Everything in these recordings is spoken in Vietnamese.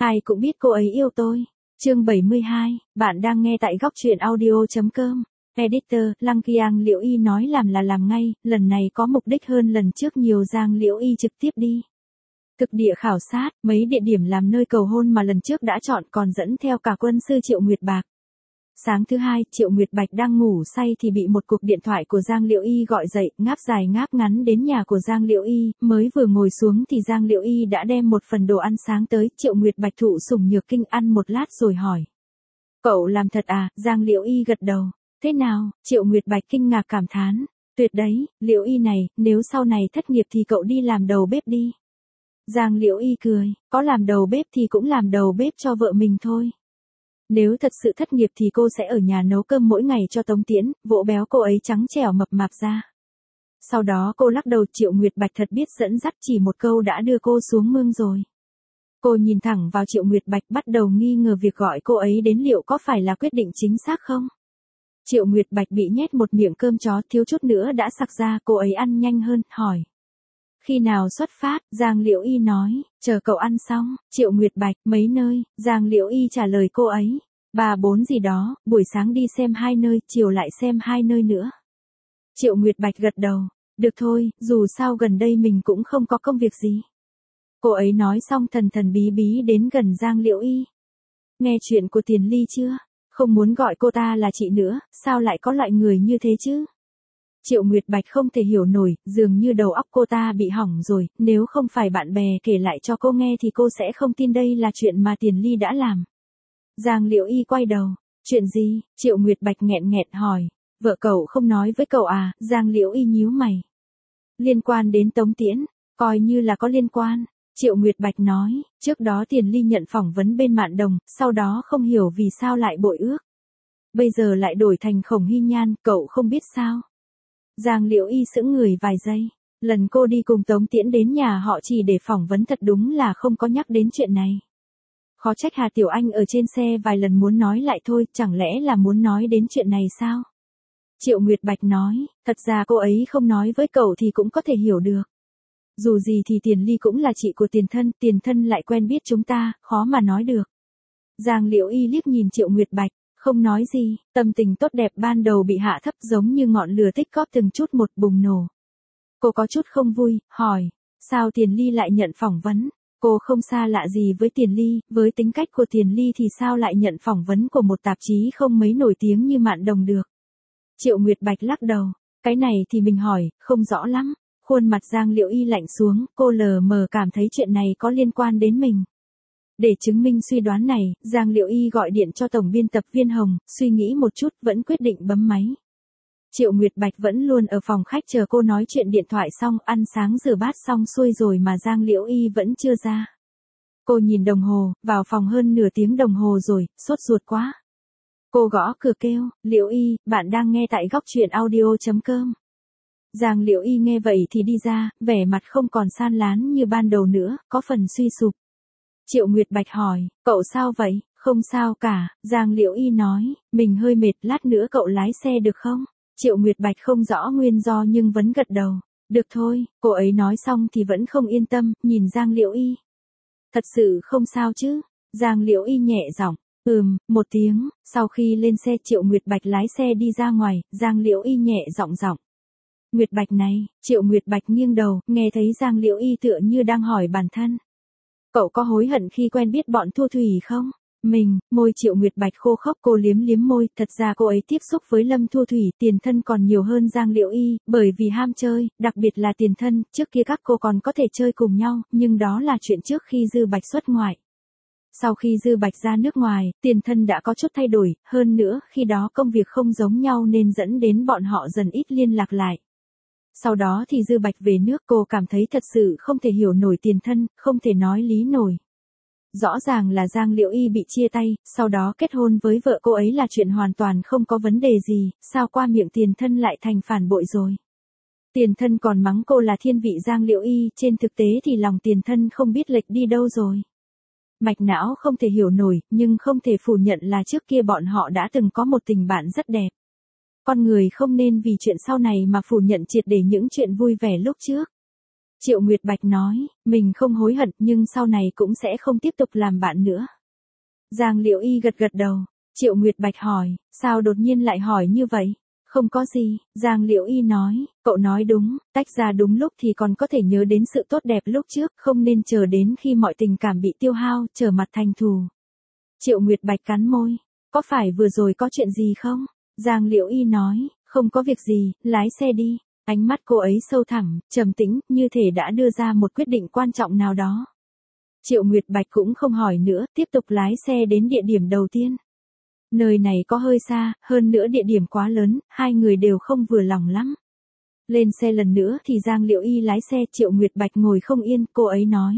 Ai cũng biết cô ấy yêu tôi. Chương 72, bạn đang nghe tại góc truyện audio.com. Editor, Lăng Kiang Liễu Y nói làm là làm ngay, lần này có mục đích hơn lần trước nhiều. Giang Liễu Y trực tiếp đi thực địa khảo sát, mấy địa điểm làm nơi cầu hôn mà lần trước đã chọn, còn dẫn theo cả quân sư Triệu Nguyệt Bạc. Sáng thứ hai, Triệu Nguyệt Bạch đang ngủ say thì bị một cuộc điện thoại của Giang Liễu Y gọi dậy, ngáp dài ngáp ngắn đến nhà của Giang Liễu Y, mới vừa ngồi xuống thì Giang Liễu Y đã đem một phần đồ ăn sáng tới. Triệu Nguyệt Bạch thụ sủng nhược kinh ăn một lát rồi hỏi: "Cậu làm thật à?" Giang Liễu Y gật đầu. "Thế nào?" Triệu Nguyệt Bạch kinh ngạc cảm thán. "Tuyệt đấy, Liễu Y này, nếu sau này thất nghiệp thì cậu đi làm đầu bếp đi." Giang Liễu Y cười, có làm đầu bếp thì cũng làm đầu bếp cho vợ mình thôi. Nếu thật sự thất nghiệp thì cô sẽ ở nhà nấu cơm mỗi ngày cho Tống Tiễn, vỗ béo cô ấy trắng trẻo mập mạp ra. Sau đó cô lắc đầu. Triệu Nguyệt Bạch thật biết dẫn dắt, chỉ một câu đã đưa cô xuống mương rồi. Cô nhìn thẳng vào Triệu Nguyệt Bạch, bắt đầu nghi ngờ việc gọi cô ấy đến liệu có phải là quyết định chính xác không. Triệu Nguyệt Bạch bị nhét một miệng cơm chó thiếu chút nữa đã sặc ra, cô ấy ăn nhanh hơn, hỏi: "Khi nào xuất phát?" Giang Liễu Y nói: "Chờ cậu ăn xong." Triệu Nguyệt Bạch: "Mấy nơi?" Giang Liễu Y trả lời cô ấy: 3-4 gì đó, buổi sáng đi xem 2 nơi, chiều lại xem 2 nơi nữa. Triệu Nguyệt Bạch gật đầu: "Được thôi, dù sao gần đây mình cũng không có công việc gì." Cô ấy nói xong thần thần bí bí đến gần Giang Liễu Y. "Nghe chuyện của Tiền Ly chưa? Không muốn gọi cô ta là chị nữa, sao lại có loại người như thế chứ?" Triệu Nguyệt Bạch không thể hiểu nổi, dường như đầu óc cô ta bị hỏng rồi, nếu không phải bạn bè kể lại cho cô nghe thì cô sẽ không tin đây là chuyện mà Tiền Ly đã làm. Giang Liễu Y quay đầu: "Chuyện gì?" Triệu Nguyệt Bạch nghẹn nghẹn hỏi: "Vợ cậu không nói với cậu à?" Giang Liễu Y nhíu mày: "Liên quan đến Tống Tiễn?" "Coi như là có liên quan." Triệu Nguyệt Bạch nói: "Trước đó Tiền Ly nhận phỏng vấn bên Mạn Đồng, sau đó không hiểu vì sao lại bội ước. Bây giờ lại đổi thành Khổng Hy Nhan, cậu không biết sao?" Giang Liễu Y sững người vài giây. Lần cô đi cùng Tống Tiễn đến nhà họ chỉ để phỏng vấn thật đúng là không có nhắc đến chuyện này. Khó trách Hà Tiểu Anh ở trên xe vài lần muốn nói lại thôi, chẳng lẽ là muốn nói đến chuyện này sao? Triệu Nguyệt Bạch nói: "Thật ra cô ấy không nói với cậu thì cũng có thể hiểu được. Dù gì thì Tiền Ly cũng là chị của Tiền Thân lại quen biết chúng ta, khó mà nói được." Giang Liễu Y liếc nhìn Triệu Nguyệt Bạch, không nói gì. Tâm tình tốt đẹp ban đầu bị hạ thấp, giống như ngọn lửa tích góp từng chút một bùng nổ. Cô có chút không vui, hỏi: "Sao Tiền Ly lại nhận phỏng vấn?" Cô không xa lạ gì với Tiền Ly, với tính cách của Tiền Ly thì sao lại nhận phỏng vấn của một tạp chí không mấy nổi tiếng như Mạn Đồng được. Triệu Nguyệt Bạch lắc đầu: "Cái này thì mình hỏi, không rõ lắm." Khuôn mặt Giang Liễu Y lạnh xuống, cô lờ mờ cảm thấy chuyện này có liên quan đến mình. Để chứng minh suy đoán này, Giang Liễu Y gọi điện cho tổng biên tập Viên Hồng, suy nghĩ một chút vẫn quyết định bấm máy. Triệu Nguyệt Bạch vẫn luôn ở phòng khách chờ cô nói chuyện điện thoại xong, ăn sáng rửa bát xong xuôi rồi mà Giang Liễu Y vẫn chưa ra. Cô nhìn đồng hồ, vào phòng hơn nửa tiếng đồng hồ rồi, sốt ruột quá. Cô gõ cửa kêu: "Liễu Y, bạn đang nghe tại góc truyện audio.com." Giang Liễu Y nghe vậy thì đi ra, vẻ mặt không còn san lán như ban đầu nữa, có phần suy sụp. Triệu Nguyệt Bạch hỏi: "Cậu sao vậy?" "Không sao cả." Giang Liễu Y nói: "Mình hơi mệt, lát nữa cậu lái xe được không?" Triệu Nguyệt Bạch không rõ nguyên do nhưng vẫn gật đầu. "Được thôi." Cô ấy nói xong thì vẫn không yên tâm, nhìn Giang Liễu Y. "Thật sự không sao chứ?" Giang Liễu Y nhẹ giọng: một tiếng. Sau khi lên xe, Triệu Nguyệt Bạch lái xe đi ra ngoài, Giang Liễu Y nhẹ giọng: "Nguyệt Bạch này." Triệu Nguyệt Bạch nghiêng đầu, nghe thấy Giang Liễu Y tựa như đang hỏi bản thân: "Cậu có hối hận khi quen biết bọn Thu Thủy không?" Môi Triệu Nguyệt Bạch khô khốc, cô liếm liếm môi, thật ra cô ấy tiếp xúc với Lâm Thu Thủy, Tiền Thân còn nhiều hơn Giang Liễu Y, bởi vì ham chơi, đặc biệt là Tiền Thân, trước kia các cô còn có thể chơi cùng nhau, nhưng đó là chuyện trước khi Dư Bạch xuất ngoại. Sau khi Dư Bạch ra nước ngoài, Tiền Thân đã có chút thay đổi, hơn nữa, khi đó công việc không giống nhau nên dẫn đến bọn họ dần ít liên lạc lại. Sau đó thì Dư Bạch về nước, cô cảm thấy thật sự không thể hiểu nổi Tiền Thân, không thể nói lý nổi. Rõ ràng là Giang Liễu Y bị chia tay, sau đó kết hôn với vợ cô ấy là chuyện hoàn toàn không có vấn đề gì, sao qua miệng Tiền Thân lại thành phản bội rồi. Tiền Thân còn mắng cô là thiên vị Giang Liễu Y, trên thực tế thì lòng Tiền Thân không biết lệch đi đâu rồi. Mạch não không thể hiểu nổi, nhưng không thể phủ nhận là trước kia bọn họ đã từng có một tình bạn rất đẹp. Con người không nên vì chuyện sau này mà phủ nhận triệt để những chuyện vui vẻ lúc trước. Triệu Nguyệt Bạch nói, mình không hối hận nhưng sau này cũng sẽ không tiếp tục làm bạn nữa. Giang Liễu Y gật gật đầu. Triệu Nguyệt Bạch hỏi, sao đột nhiên lại hỏi như vậy? Không có gì, Giang Liễu Y nói, cậu nói đúng, tách ra đúng lúc thì còn có thể nhớ đến sự tốt đẹp lúc trước, không nên chờ đến khi mọi tình cảm bị tiêu hao, trở mặt thành thù. Triệu Nguyệt Bạch cắn môi, có phải vừa rồi có chuyện gì không? Giang Liễu Y nói, không có việc gì, lái xe đi. Ánh mắt cô ấy sâu thẳm, trầm tĩnh, như thể đã đưa ra một quyết định quan trọng nào đó. Triệu Nguyệt Bạch cũng không hỏi nữa, tiếp tục lái xe đến địa điểm đầu tiên. Nơi này có hơi xa, hơn nữa địa điểm quá lớn, hai người đều không vừa lòng lắm. Lên xe lần nữa thì Giang Liễu Y lái xe, Triệu Nguyệt Bạch ngồi không yên, cô ấy nói.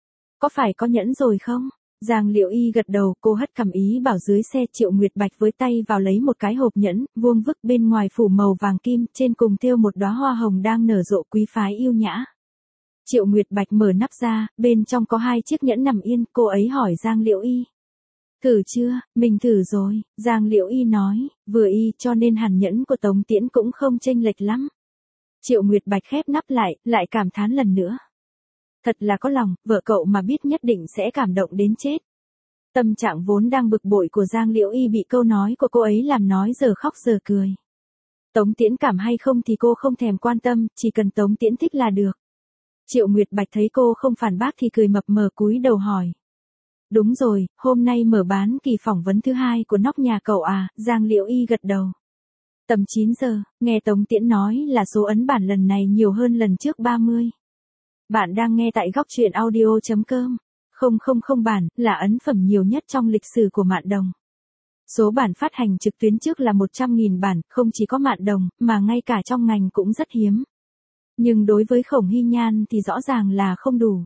Có phải có nhẫn rồi không? Giang Liễu Y gật đầu, cô hất cằm ý bảo dưới xe. Triệu Nguyệt Bạch với tay vào lấy một cái hộp nhẫn, vuông vức bên ngoài phủ màu vàng kim, trên cùng thêu một đóa hoa hồng đang nở rộ quý phái yêu nhã. Triệu Nguyệt Bạch mở nắp ra, bên trong có 2 chiếc nhẫn nằm yên, cô ấy hỏi Giang Liễu Y. Thử chưa? Mình thử rồi, Giang Liễu Y nói, vừa y cho nên hẳn nhẫn của Tống Tiễn cũng không chênh lệch lắm. Triệu Nguyệt Bạch khép nắp lại cảm thán lần nữa. Thật là có lòng, vợ cậu mà biết nhất định sẽ cảm động đến chết. Tâm trạng vốn đang bực bội của Giang Liễu Y bị câu nói của cô ấy làm nói giờ khóc giờ cười. Tống Tiễn cảm hay không thì cô không thèm quan tâm, chỉ cần Tống Tiễn thích là được. Triệu Nguyệt Bạch thấy cô không phản bác thì cười mập mờ cúi đầu hỏi. Đúng rồi, hôm nay mở bán kỳ phỏng vấn thứ 2 của nóc nhà cậu à? Giang Liễu Y gật đầu. Tầm 9 giờ, nghe Tống Tiễn nói là số ấn bản lần này nhiều hơn lần trước 30. Bạn đang nghe tại góc truyện audio.com. 000 bản là ấn phẩm nhiều nhất trong lịch sử của Mạn Đồng. Số bản phát hành trực tuyến trước là 100.000 bản, không chỉ có Mạn Đồng, mà ngay cả trong ngành cũng rất hiếm. Nhưng đối với Khổng Hy Nhan thì rõ ràng là không đủ.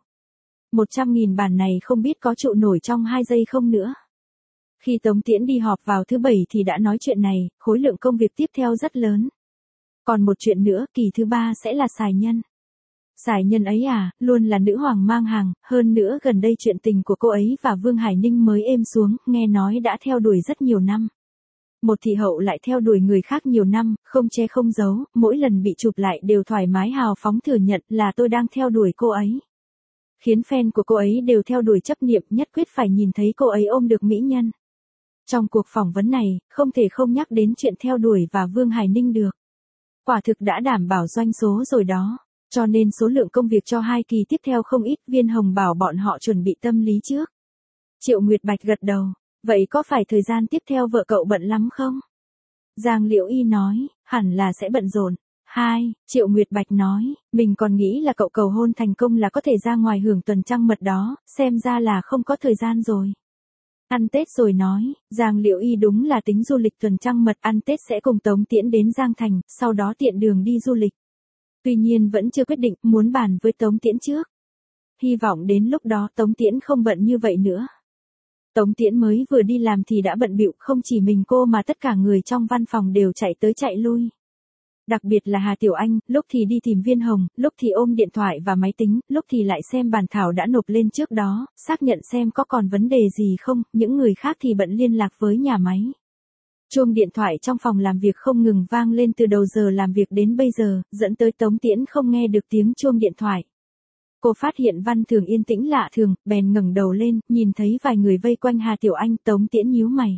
100.000 bản này không biết có trụ nổi trong 2 giây không nữa. Khi Tống Tiễn đi họp vào thứ 7 thì đã nói chuyện này, khối lượng công việc tiếp theo rất lớn. Còn một chuyện nữa, kỳ thứ 3 sẽ là Sài Nhân. Sài Nhân ấy à, luôn là nữ hoàng mang hàng, hơn nữa gần đây chuyện tình của cô ấy và Vương Hải Ninh mới êm xuống, nghe nói đã theo đuổi rất nhiều năm. Một thị hậu lại theo đuổi người khác nhiều năm, không che không giấu, mỗi lần bị chụp lại đều thoải mái hào phóng thừa nhận là tôi đang theo đuổi cô ấy. Khiến fan của cô ấy đều theo đuổi chấp niệm, nhất quyết phải nhìn thấy cô ấy ôm được mỹ nhân. Trong cuộc phỏng vấn này, không thể không nhắc đến chuyện theo đuổi và Vương Hải Ninh được. Quả thực đã đảm bảo doanh số rồi đó. Cho nên số lượng công việc cho 2 kỳ tiếp theo không ít, Viên Hồng bảo bọn họ chuẩn bị tâm lý trước. Triệu Nguyệt Bạch gật đầu. Vậy có phải thời gian tiếp theo vợ cậu bận lắm không? Giang Liễu Y nói, hẳn là sẽ bận rộn. 2. Triệu Nguyệt Bạch nói, mình còn nghĩ là cậu cầu hôn thành công là có thể ra ngoài hưởng tuần trăng mật đó, xem ra là không có thời gian rồi. Ăn Tết rồi nói, Giang Liễu Y đúng là tính du lịch tuần trăng mật, ăn Tết sẽ cùng Tống Tiễn đến Giang Thành, sau đó tiện đường đi du lịch. Tuy nhiên vẫn chưa quyết định, muốn bàn với Tống Tiễn trước. Hy vọng đến lúc đó Tống Tiễn không bận như vậy nữa. Tống Tiễn mới vừa đi làm thì đã bận bịu, không chỉ mình cô mà tất cả người trong văn phòng đều chạy tới chạy lui. Đặc biệt là Hà Tiểu Anh, lúc thì đi tìm Viên Hồng, lúc thì ôm điện thoại và máy tính, lúc thì lại xem bản thảo đã nộp lên trước đó, xác nhận xem có còn vấn đề gì không, những người khác thì bận liên lạc với nhà máy. Chuông điện thoại trong phòng làm việc không ngừng vang lên từ đầu giờ làm việc đến bây giờ, dẫn tới Tống Tiễn không nghe được tiếng chuông điện thoại. Cô phát hiện văn thường yên tĩnh lạ thường, bèn ngẩng đầu lên, nhìn thấy vài người vây quanh Hà Tiểu Anh, Tống Tiễn nhíu mày.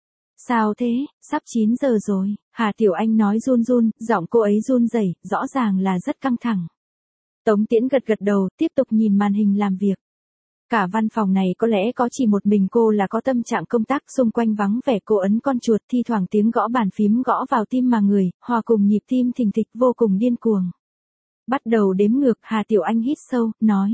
Sao thế, sắp 9 giờ rồi, Hà Tiểu Anh nói run run, giọng cô ấy run rẩy, rõ ràng là rất căng thẳng. Tống Tiễn gật gật đầu, tiếp tục nhìn màn hình làm việc. Cả văn phòng này có lẽ có chỉ một mình cô là có tâm trạng công tác, xung quanh vắng vẻ, cô ấn con chuột, thi thoảng tiếng gõ bàn phím gõ vào tim mà người, hòa cùng nhịp tim thình thịch vô cùng điên cuồng. Bắt đầu đếm ngược, Hà Tiểu Anh hít sâu, nói.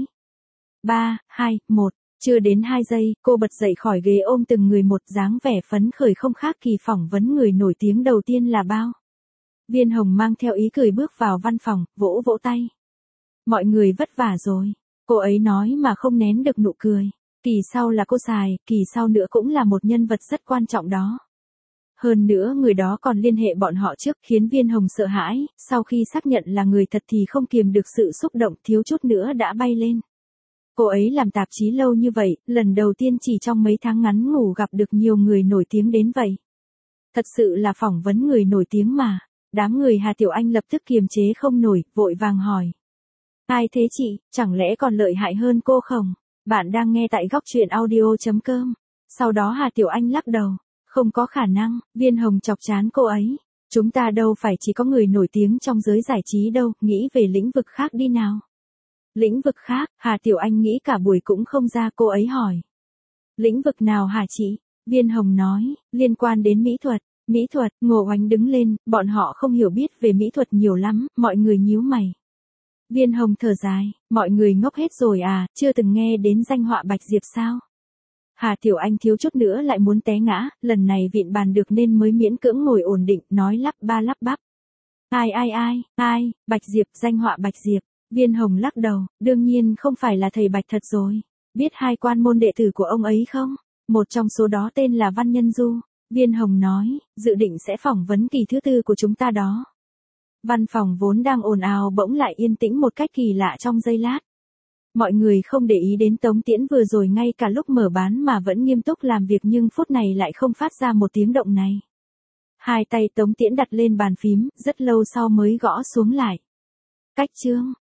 3, 2, 1, chưa đến 2 giây, cô bật dậy khỏi ghế ôm từng người một, dáng vẻ phấn khởi không khác kỳ phỏng vấn người nổi tiếng đầu tiên là bao. Viên Hồng mang theo ý cười bước vào văn phòng, vỗ vỗ tay. Mọi người vất vả rồi. Cô ấy nói mà không nén được nụ cười. Kỳ sau là cô Sài, kỳ sau nữa cũng là một nhân vật rất quan trọng đó. Hơn nữa người đó còn liên hệ bọn họ trước, khiến Viên Hồng sợ hãi, sau khi xác nhận là người thật thì không kiềm được sự xúc động, thiếu chút nữa đã bay lên. Cô ấy làm tạp chí lâu như vậy, lần đầu tiên chỉ trong mấy tháng ngắn ngủ gặp được nhiều người nổi tiếng đến vậy. Thật sự là phỏng vấn người nổi tiếng mà. Đám người Hà Tiểu Anh lập tức kiềm chế không nổi, vội vàng hỏi. Ai thế chị, chẳng lẽ còn lợi hại hơn cô không? Bạn đang nghe tại góc truyện audio.com. Sau đó Hà Tiểu Anh lắc đầu. Không có khả năng, Viên Hồng chọc chán cô ấy. Chúng ta đâu phải chỉ có người nổi tiếng trong giới giải trí đâu, nghĩ về lĩnh vực khác đi nào. Lĩnh vực khác, Hà Tiểu Anh nghĩ cả buổi cũng không ra, cô ấy hỏi. Lĩnh vực nào hả chị? Viên Hồng nói, liên quan đến mỹ thuật. Mỹ thuật, Ngô Oánh đứng lên, bọn họ không hiểu biết về mỹ thuật nhiều lắm, mọi người nhíu mày. Viên Hồng thở dài, mọi người ngốc hết rồi à, chưa từng nghe đến danh họa Bạch Diệp sao? Hà Tiểu Anh thiếu chút nữa lại muốn té ngã, lần này vịn bàn được nên mới miễn cưỡng ngồi ổn định, nói lắp ba lắp bắp. Ai, Bạch Diệp, danh họa Bạch Diệp. Viên Hồng lắc đầu, đương nhiên không phải là thầy Bạch thật rồi. Biết hai quan môn đệ tử của ông ấy không? Một trong số đó tên là Văn Nhân Du. Viên Hồng nói, dự định sẽ phỏng vấn kỳ thứ 4 của chúng ta đó. Văn phòng vốn đang ồn ào bỗng lại yên tĩnh một cách kỳ lạ trong giây lát. Mọi người không để ý đến Tống Tiễn vừa rồi, ngay cả lúc mở bán mà vẫn nghiêm túc làm việc, nhưng phút này lại không phát ra một tiếng động này. Hai tay Tống Tiễn đặt lên bàn phím, rất lâu sau mới gõ xuống lại. Cách chương.